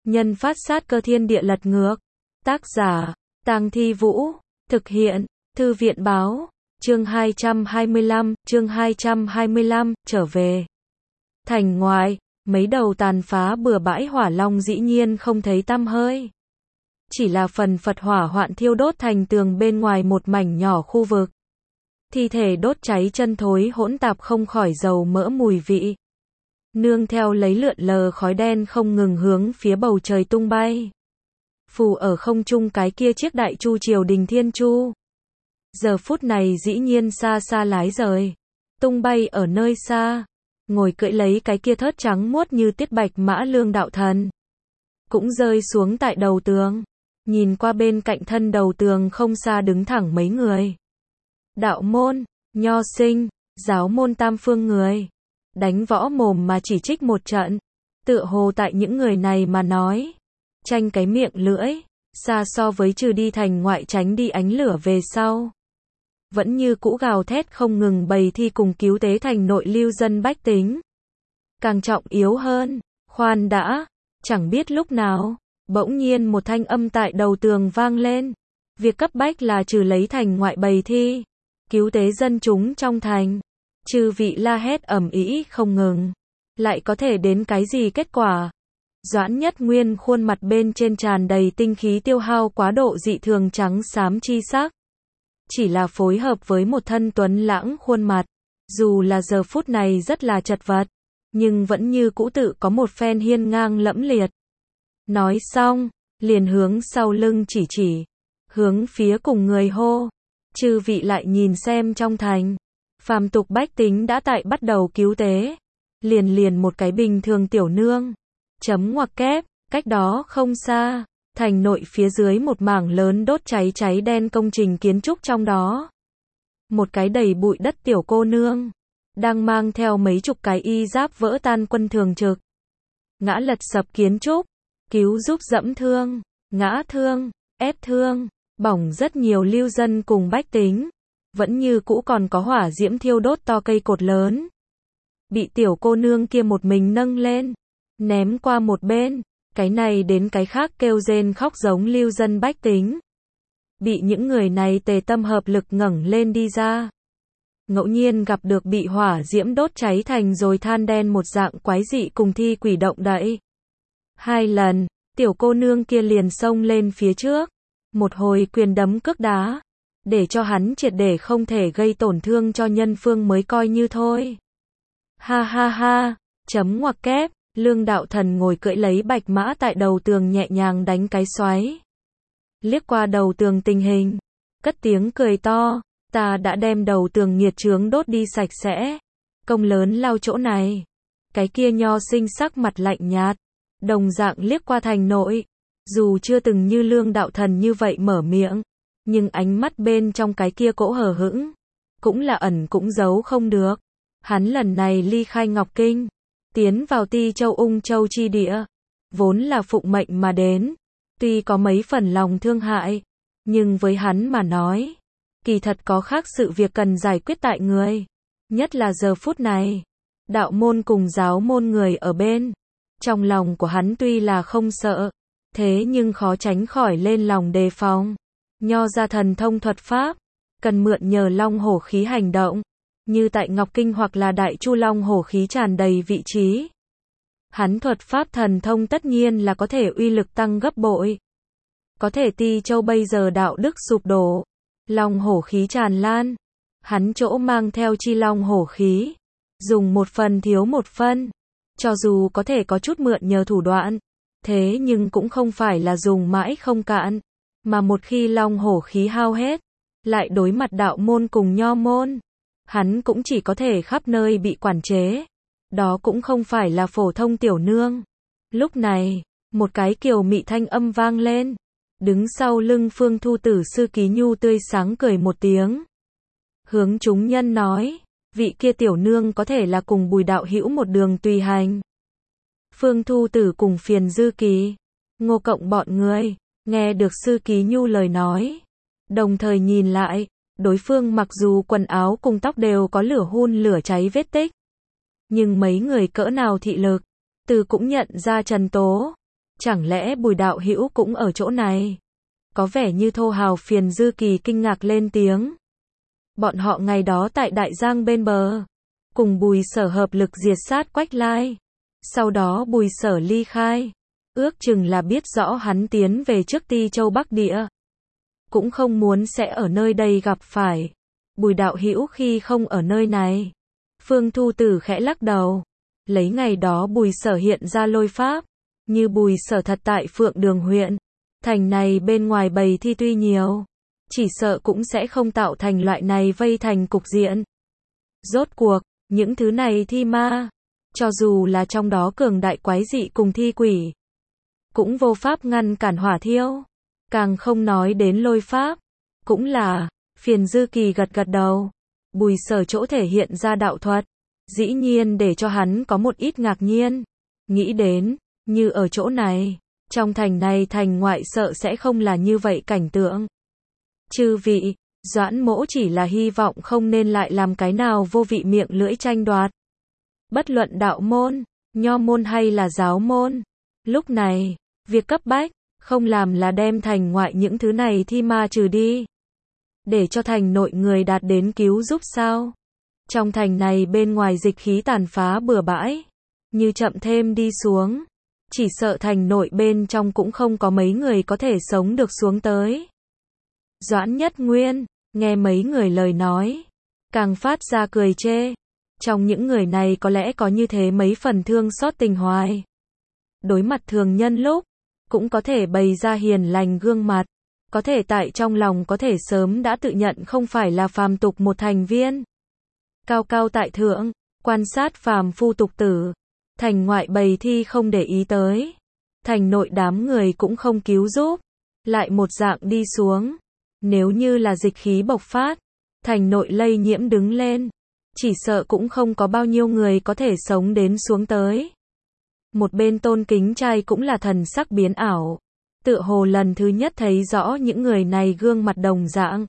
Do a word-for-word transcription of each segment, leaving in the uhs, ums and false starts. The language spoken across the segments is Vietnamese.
Nhân phát sát cơ thiên địa lật ngược. Tác giả, Tang Thi Vũ. Thực hiện, Thư viện báo. Chương hai trăm hai mươi lăm, chương hai trăm hai mươi lăm, trở về. Thành ngoại, mấy đầu tàn phá bừa bãi hỏa long dĩ nhiên không thấy tăm hơi. Chỉ là phần phật hỏa hoạn thiêu đốt thành tường bên ngoài một mảnh nhỏ khu vực. Thi thể đốt cháy chân thối hỗn tạp không khỏi dầu mỡ mùi vị. Nương theo lấy lượn lờ khói đen không ngừng hướng phía bầu trời tung bay. Phù ở không trung cái kia chiếc đại chu triều đình thiên chu. Giờ phút này dĩ nhiên xa xa lái rời. Tung bay ở nơi xa. Ngồi cưỡi lấy cái kia thớt trắng muốt như tiết bạch mã Lương Đạo Thần. Cũng rơi xuống tại đầu tường. Nhìn qua bên cạnh thân đầu tường không xa đứng thẳng mấy người. Đạo môn, nho sinh, giáo môn tam phương người. Đánh võ mồm mà chỉ trích một trận. Tựa hồ tại những người này mà nói. Tranh cái miệng lưỡi. Xa so với trừ đi thành ngoại tránh đi ánh lửa về sau. Vẫn như cũ gào thét không ngừng bày thi cùng cứu tế thành nội lưu dân bách tính. Càng trọng yếu hơn, khoan đã, chẳng biết lúc nào, bỗng nhiên một thanh âm tại đầu tường vang lên. Việc cấp bách là trừ lấy thành ngoại bày thi, cứu tế dân chúng trong thành. Chư vị la hét ầm ĩ không ngừng, lại có thể đến cái gì kết quả? Doãn Nhất Nguyên khuôn mặt bên trên tràn đầy tinh khí tiêu hao quá độ dị thường trắng xám chi sắc. Chỉ là phối hợp với một thân tuấn lãng khuôn mặt, dù là giờ phút này rất là chật vật, nhưng vẫn như cũ tự có một phen hiên ngang lẫm liệt. Nói xong, liền hướng sau lưng chỉ chỉ, hướng phía cùng người hô, chư vị lại nhìn xem trong thành, phàm tục bách tính đã tại bắt đầu cứu tế, liền liền một cái bình thường tiểu nương, chấm ngoặc kép, cách đó không xa. Thành nội phía dưới một mảng lớn đốt cháy cháy đen công trình kiến trúc trong đó. Một cái đầy bụi đất tiểu cô nương, đang mang theo mấy chục cái y giáp vỡ tan quân thường trực. Ngã lật sập kiến trúc, cứu giúp dẫm thương, ngã thương, ép thương, bỏng rất nhiều lưu dân cùng bách tính. Vẫn như cũ còn có hỏa diễm thiêu đốt to cây cột lớn. Bị tiểu cô nương kia một mình nâng lên, ném qua một bên. Cái này đến cái khác kêu rên khóc giống lưu dân bách tính. Bị những người này tề tâm hợp lực ngẩng lên đi ra. Ngẫu nhiên gặp được bị hỏa diễm đốt cháy thành rồi than đen một dạng quái dị cùng thi quỷ động đậy. Hai lần, tiểu cô nương kia liền xông lên phía trước. Một hồi quyền đấm cước đá. Để cho hắn triệt để không thể gây tổn thương cho nhân phương mới coi như thôi. Ha ha ha, chấm ngoặc kép. Lương Đạo Thần ngồi cưỡi lấy bạch mã tại đầu tường nhẹ nhàng đánh cái xoáy. Liếc qua đầu tường tình hình, cất tiếng cười to, ta đã đem đầu tường nghiệt chướng đốt đi sạch sẽ. Công lớn lao chỗ này. Cái kia nho sinh sắc mặt lạnh nhạt, đồng dạng liếc qua thành nội. Dù chưa từng như Lương Đạo Thần như vậy mở miệng, nhưng ánh mắt bên trong cái kia cỗ hờ hững, cũng là ẩn cũng giấu không được. Hắn lần này ly khai Ngọc Kinh. Tiến vào Ti Châu Ung Châu chi địa, vốn là phụng mệnh mà đến, tuy có mấy phần lòng thương hại, nhưng với hắn mà nói, kỳ thật có khác sự việc cần giải quyết tại người, nhất là giờ phút này, đạo môn cùng giáo môn người ở bên, trong lòng của hắn tuy là không sợ, thế nhưng khó tránh khỏi lên lòng đề phòng, nho ra thần thông thuật pháp, cần mượn nhờ long hổ khí hành động. Như tại Ngọc Kinh hoặc là Đại Chu Long hổ khí tràn đầy vị trí. Hắn thuật pháp thần thông tất nhiên là có thể uy lực tăng gấp bội. Có thể Ti Châu bây giờ đạo đức sụp đổ. Long hổ khí tràn lan. Hắn chỗ mang theo chi long hổ khí. Dùng một phần thiếu một phân. Cho dù có thể có chút mượn nhờ thủ đoạn. Thế nhưng cũng không phải là dùng mãi không cạn. Mà một khi long hổ khí hao hết. Lại đối mặt đạo môn cùng nho môn. Hắn cũng chỉ có thể khắp nơi bị quản chế. Đó cũng không phải là phổ thông tiểu nương. Lúc này, một cái kiều mị thanh âm vang lên. Đứng sau lưng Phương Thu Tử sư Ký Nhu tươi sáng cười một tiếng. Hướng chúng nhân nói, vị kia tiểu nương có thể là cùng Bùi đạo hữu một đường tùy hành. Phương Thu Tử cùng Phiền Dư Kỳ, Ngô Cộng bọn người, nghe được sư Ký Nhu lời nói. Đồng thời nhìn lại. Đối phương mặc dù quần áo cùng tóc đều có lửa hun lửa cháy vết tích. Nhưng mấy người cỡ nào thị lực, từ cũng nhận ra Trần Tố. chẳng lẽ Bùi đạo hữu cũng ở chỗ này? Có vẻ như thô hào Phiền Dư Kỳ kinh ngạc lên tiếng. Bọn họ ngày đó tại Đại Giang bên bờ, cùng Bùi Sở hợp lực diệt sát Quách Lai. Sau đó Bùi Sở ly khai, ước chừng là biết rõ hắn tiến về trước Ti Châu Bắc Địa. Cũng không muốn sẽ ở nơi đây gặp phải Bùi đạo hữu khi không ở nơi này. Phương Thu Tử khẽ lắc đầu, lấy ngày đó Bùi Sở hiện ra lôi pháp, như Bùi Sở thật tại Phượng Đường huyện, thành này bên ngoài bầy thi tuy nhiều, chỉ sợ cũng sẽ không tạo thành loại này vây thành cục diện. Rốt cuộc, những thứ này thi ma, cho dù là trong đó cường đại quái dị cùng thi quỷ, cũng vô pháp ngăn cản hỏa thiêu, càng không nói đến lôi pháp. Cũng là, Phiền Dư Kỳ gật gật đầu, Bùi Sở chỗ thể hiện ra đạo thuật, dĩ nhiên để cho hắn có một ít ngạc nhiên. Nghĩ đến, như ở chỗ này, trong thành này thành ngoại sợ sẽ không là như vậy cảnh tượng. Chư vị, Doãn Mỗ chỉ là hy vọng không nên lại làm cái nào vô vị miệng lưỡi tranh đoạt. Bất luận đạo môn, nho môn hay là giáo môn, lúc này, việc cấp bách, không làm là đem thành ngoại những thứ này thi ma trừ đi, để cho thành nội người đạt đến cứu giúp sao? Trong thành này bên ngoài dịch khí tàn phá bừa bãi, như chậm thêm đi xuống, chỉ sợ thành nội bên trong cũng không có mấy người có thể sống được xuống tới. Doãn Nhất Nguyên, nghe mấy người lời nói, càng phát ra cười chê. Trong những người này có lẽ có như thế mấy phần thương xót tình hoài. Đối mặt thường nhân lúc, cũng có thể bày ra hiền lành gương mặt, có thể tại trong lòng có thể sớm đã tự nhận không phải là phàm tục một thành viên. Cao cao tại thượng, quan sát phàm phu tục tử, thành ngoại bầy thi không để ý tới, thành nội đám người cũng không cứu giúp, lại một dạng đi xuống. Nếu như là dịch khí bộc phát, thành nội lây nhiễm đứng lên, chỉ sợ cũng không có bao nhiêu người có thể sống đến xuống tới. Một bên Tôn Kính Trai cũng là thần sắc biến ảo, tựa hồ lần thứ nhất thấy rõ những người này gương mặt đồng dạng.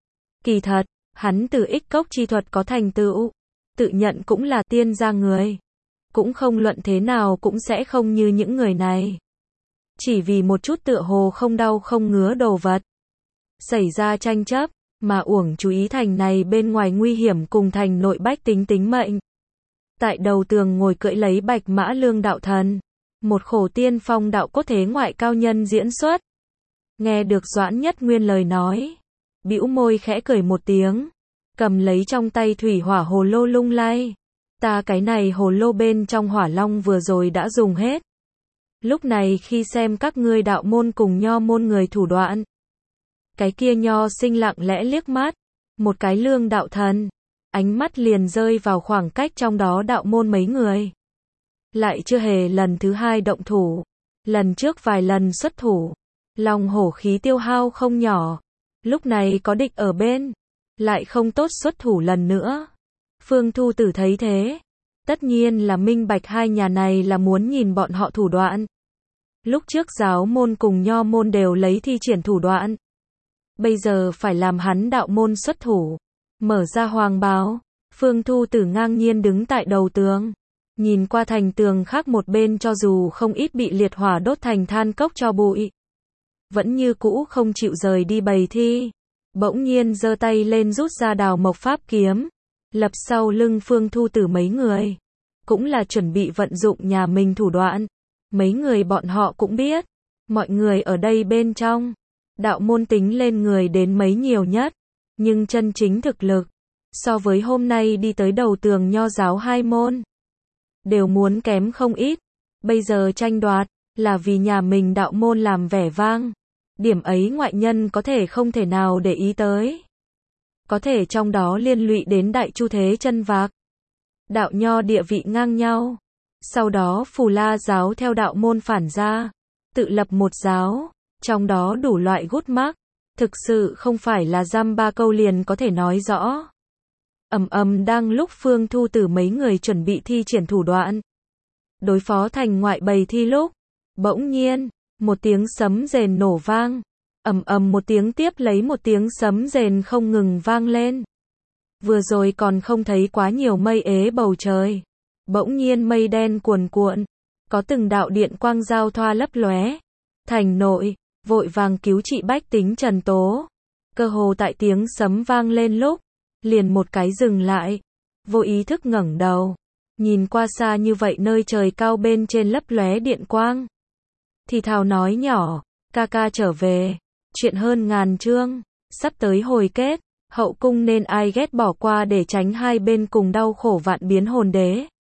Kỳ thật, hắn từ ích cốc chi thuật có thành tựu, tự nhận cũng là tiên gia người, cũng không luận thế nào cũng sẽ không như những người này. Chỉ vì một chút tựa hồ không đau không ngứa đồ vật, xảy ra tranh chấp, mà uổng chú ý thành này bên ngoài nguy hiểm cùng thành nội bách tính tính mệnh. Tại đầu tường ngồi cưỡi lấy Bạch Mã Lương đạo thần, một khổ tiên phong đạo cốt thế ngoại cao nhân diễn xuất. Nghe được Doãn Nhất Nguyên lời nói, bĩu môi khẽ cười một tiếng, cầm lấy trong tay thủy hỏa hồ lô lung lay. Ta cái này hồ lô bên trong hỏa long vừa rồi đã dùng hết. Lúc này khi xem các ngươi đạo môn cùng nho môn người thủ đoạn, cái kia nho sinh lặng lẽ liếc mắt, một cái Lương đạo thần, ánh mắt liền rơi vào khoảng cách trong đó đạo môn mấy người. Lại chưa hề lần thứ hai động thủ, lần trước vài lần xuất thủ, lòng hổ khí tiêu hao không nhỏ, lúc này có địch ở bên, lại không tốt xuất thủ lần nữa. Phương Thu Tử thấy thế, tất nhiên là minh bạch hai nhà này là muốn nhìn bọn họ thủ đoạn. Lúc trước giáo môn cùng nho môn đều lấy thi triển thủ đoạn, bây giờ phải làm hắn đạo môn xuất thủ, mở ra hoàng bào. Phương Thu Tử ngang nhiên đứng tại đầu tường, nhìn qua thành tường khác một bên cho dù không ít bị liệt hỏa đốt thành than cốc cho bụi, vẫn như cũ không chịu rời đi bầy thi. Bỗng nhiên giơ tay lên rút ra Đào Mộc Pháp kiếm, lập sau lưng Phương Thu Tử mấy người, cũng là chuẩn bị vận dụng nhà mình thủ đoạn. Mấy người bọn họ cũng biết, mọi người ở đây bên trong, đạo môn tính lên người đến mấy nhiều nhất, nhưng chân chính thực lực, so với hôm nay đi tới đầu tường nho giáo hai môn, đều muốn kém không ít. Bây giờ tranh đoạt, là vì nhà mình đạo môn làm vẻ vang. Điểm ấy ngoại nhân có thể không thể nào để ý tới. Có thể trong đó liên lụy đến Đại Chu Thế Chân Vạc. Đạo nho địa vị ngang nhau. Sau đó Phù La giáo theo đạo môn phản ra, tự lập một giáo, trong đó đủ loại gút mắc, thực sự không phải là dăm ba câu liền có thể nói rõ. Ầm ầm đang lúc Phương Thu Tử mấy người chuẩn bị thi triển thủ đoạn, đối phó thành ngoại bầy thi lúc, bỗng nhiên, một tiếng sấm rền nổ vang, ầm ầm một tiếng tiếp lấy một tiếng sấm rền không ngừng vang lên. Vừa rồi còn không thấy quá nhiều mây ế bầu trời, bỗng nhiên mây đen cuồn cuộn, có từng đạo điện quang giao thoa lấp lóe. Thành nội, vội vàng cứu trị bách tính Trần Tố. Cơ hồ tại tiếng sấm vang lên lúc, liền một cái dừng lại, vô ý thức ngẩng đầu, nhìn qua xa như vậy nơi trời cao bên trên lấp lóe điện quang. Thì thào nói nhỏ, ca ca trở về, chuyện hơn ngàn chương, sắp tới hồi kết, hậu cung nên ai ghét bỏ qua để tránh hai bên cùng đau khổ vạn biến hồn đế.